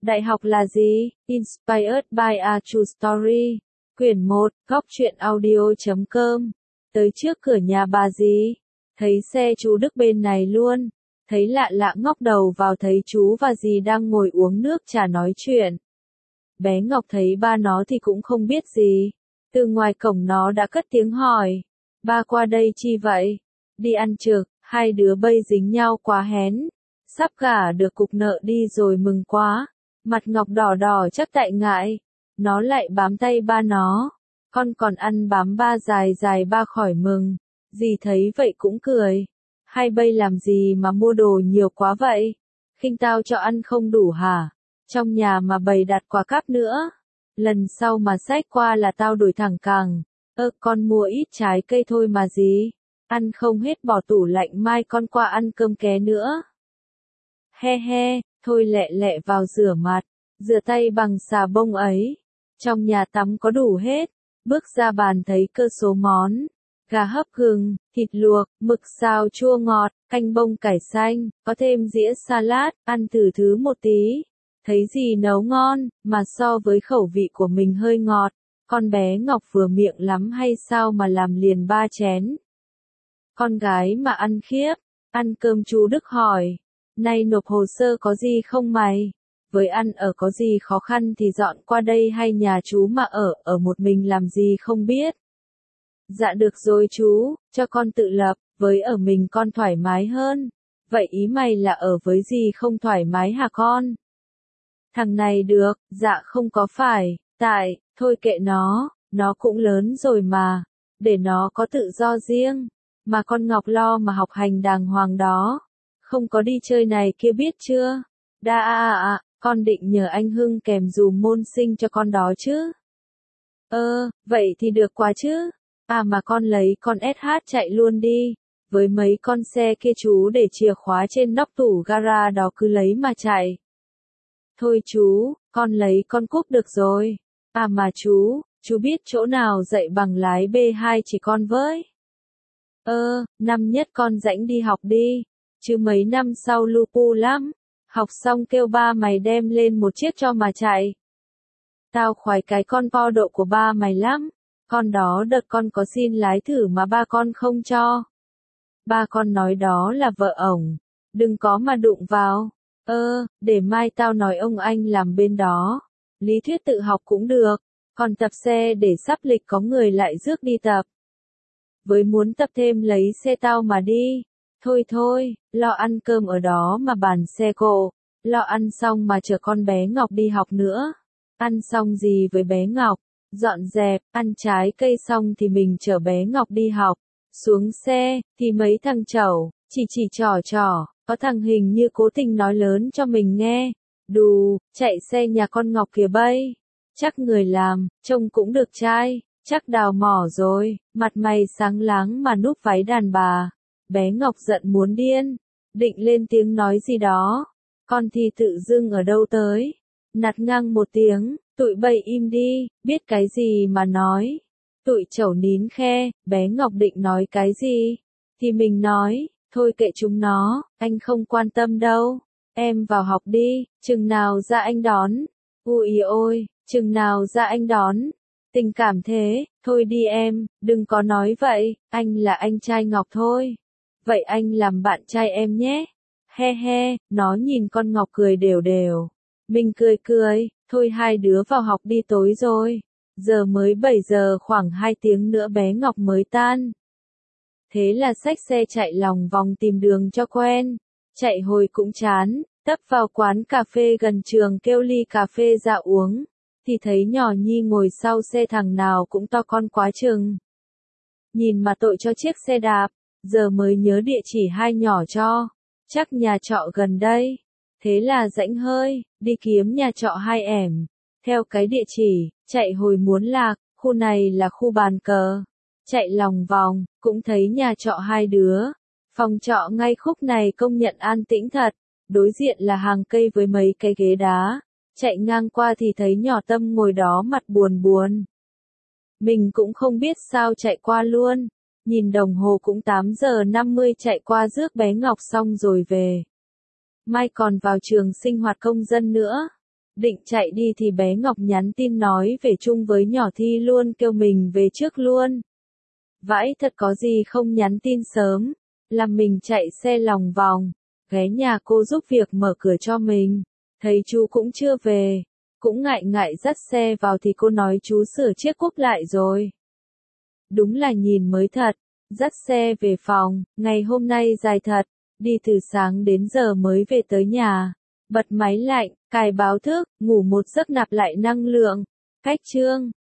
Đại học là gì? Inspired by a True Story. Quyển 1, góc truyện audio.com. Tới trước cửa nhà bà dì, thấy xe chú Đức bên này luôn. Thấy lạ lạ ngóc đầu vào thấy chú và dì đang ngồi uống nước trà nói chuyện. Bé Ngọc thấy ba nó thì cũng không biết gì. Từ ngoài cổng nó đã cất tiếng hỏi. Ba qua đây chi vậy? Đi ăn trực, hai đứa bây dính nhau quá hén. Sắp gả được cục nợ đi rồi mừng quá. Mặt Ngọc đỏ đỏ chắc tại ngại. Nó lại bám tay ba nó. Con còn ăn bám ba dài dài ba khỏi mừng. Dì thấy vậy cũng cười. Hai bây làm gì mà mua đồ nhiều quá vậy? Khinh tao cho ăn không đủ hả? Trong nhà mà bày đặt quà cáp nữa. Lần sau mà xách qua là tao đổi thẳng càng. Con mua ít trái cây thôi mà gì. Ăn không hết bỏ tủ lạnh mai con qua ăn cơm ké nữa. He he, thôi lẹ lẹ vào rửa mặt. Rửa tay bằng xà bông ấy. Trong nhà tắm có đủ hết. Bước ra bàn thấy cơ số món. Gà hấp gừng, thịt luộc, mực xào chua ngọt, canh bông cải xanh, có thêm dĩa salad, ăn thử thứ một tí. Thấy gì nấu ngon, mà so với khẩu vị của mình hơi ngọt. Con bé Ngọc vừa miệng lắm hay sao mà làm liền 3 chén. Con gái mà ăn khiếp. Ăn cơm chú Đức hỏi. Nay nộp hồ sơ có gì không mày? Với ăn ở có gì khó khăn thì dọn qua đây hay nhà chú mà ở một mình làm gì không biết. Dạ được rồi chú, cho con tự lập, với ở mình con thoải mái hơn. Vậy ý mày là ở với gì không thoải mái hả con? Thằng này được, dạ không có phải, thôi kệ nó cũng lớn rồi mà, để nó có tự do riêng. Mà con Ngọc lo mà học hành đàng hoàng đó, không có đi chơi này kia biết chưa? Con định nhờ anh Hưng kèm dùm môn sinh cho con đó chứ? Vậy thì được quá chứ. Mà con lấy con SH chạy luôn đi. Với mấy con xe kia chú để chìa khóa trên nóc tủ gara đó cứ lấy mà chạy. Thôi chú, con lấy con Cúp được rồi. Mà chú biết chỗ nào dạy bằng lái B2 chỉ con với. Năm nhất con rảnh đi học đi. Chứ mấy năm sau lu pu lắm. Học xong kêu ba mày đem lên một chiếc cho mà chạy. Tao khoái cái con po độ của ba mày lắm. Con đó đợt con có xin lái thử mà ba con không cho. Ba con nói đó là vợ ổng. Đừng có mà đụng vào. Để mai tao nói ông anh làm bên đó. Lý thuyết tự học cũng được. Còn tập xe để sắp lịch có người lại rước đi tập. Với muốn tập thêm lấy xe tao mà đi. Thôi, lo ăn cơm ở đó mà bàn xe cộ. Lo ăn xong mà chở con bé Ngọc đi học nữa. Ăn xong gì với bé Ngọc? Dọn dẹp, ăn trái cây xong thì mình chở bé Ngọc đi học. Xuống xe, thì mấy thằng chẩu, chỉ trò, có thằng hình như cố tình nói lớn cho mình nghe. Đù, chạy xe nhà con Ngọc kìa bây. Chắc người làm, trông cũng được trai, chắc đào mỏ rồi, mặt mày sáng láng mà núp váy đàn bà. Bé Ngọc giận muốn điên, định lên tiếng nói gì đó. Con thì tự dưng ở đâu tới. Nạt ngang một tiếng, tụi bay im đi, biết cái gì mà nói. Tụi chẩu nín khe, bé Ngọc định nói cái gì? Thì mình nói, thôi kệ chúng nó, anh không quan tâm đâu. Em vào học đi, chừng nào ra anh đón. Ui ôi, chừng nào ra anh đón. Tình cảm thế, thôi đi em, đừng có nói vậy, anh là anh trai Ngọc thôi. Vậy anh làm bạn trai em nhé. He, nó nhìn con Ngọc cười đều. Mình cười, thôi hai đứa vào học đi tối rồi. Giờ mới 7 giờ khoảng 2 tiếng nữa bé Ngọc mới tan. Thế là xách xe chạy lòng vòng tìm đường cho quen. Chạy hồi cũng chán, tấp vào quán cà phê gần trường kêu ly cà phê ra uống. Thì thấy nhỏ Nhi ngồi sau xe thằng nào cũng to con quá chừng. Nhìn mà tội cho chiếc xe đạp, giờ mới nhớ địa chỉ hai nhỏ cho. Chắc nhà trọ gần đây. Thế là rãnh hơi, đi kiếm nhà trọ hai ẻm. Theo cái địa chỉ, chạy hồi muốn lạc, khu này là khu bàn cờ. Chạy lòng vòng, cũng thấy nhà trọ hai đứa. Phòng trọ ngay khúc này công nhận an tĩnh thật. Đối diện là hàng cây với mấy cái ghế đá. Chạy ngang qua thì thấy nhỏ Tâm ngồi đó mặt buồn. Mình cũng không biết sao chạy qua luôn. Nhìn đồng hồ cũng 8 giờ 50 chạy qua rước bé Ngọc xong rồi về. Mai còn vào trường sinh hoạt công dân nữa. Định chạy đi thì bé Ngọc nhắn tin nói về chung với nhỏ Thi luôn, kêu mình về trước luôn. Vãi thật, có gì không nhắn tin sớm, làm mình chạy xe lòng vòng, ghé nhà cô giúp việc mở cửa cho mình. Thấy chú cũng chưa về, cũng ngại ngại dắt xe vào thì cô nói chú sửa chiếc cúp lại rồi. Đúng là nhìn mới thật, dắt xe về phòng, ngày hôm nay dài thật, đi từ sáng đến giờ mới về tới nhà. Bật máy lạnh, cài báo thức, ngủ một giấc nạp lại năng lượng. Cách chương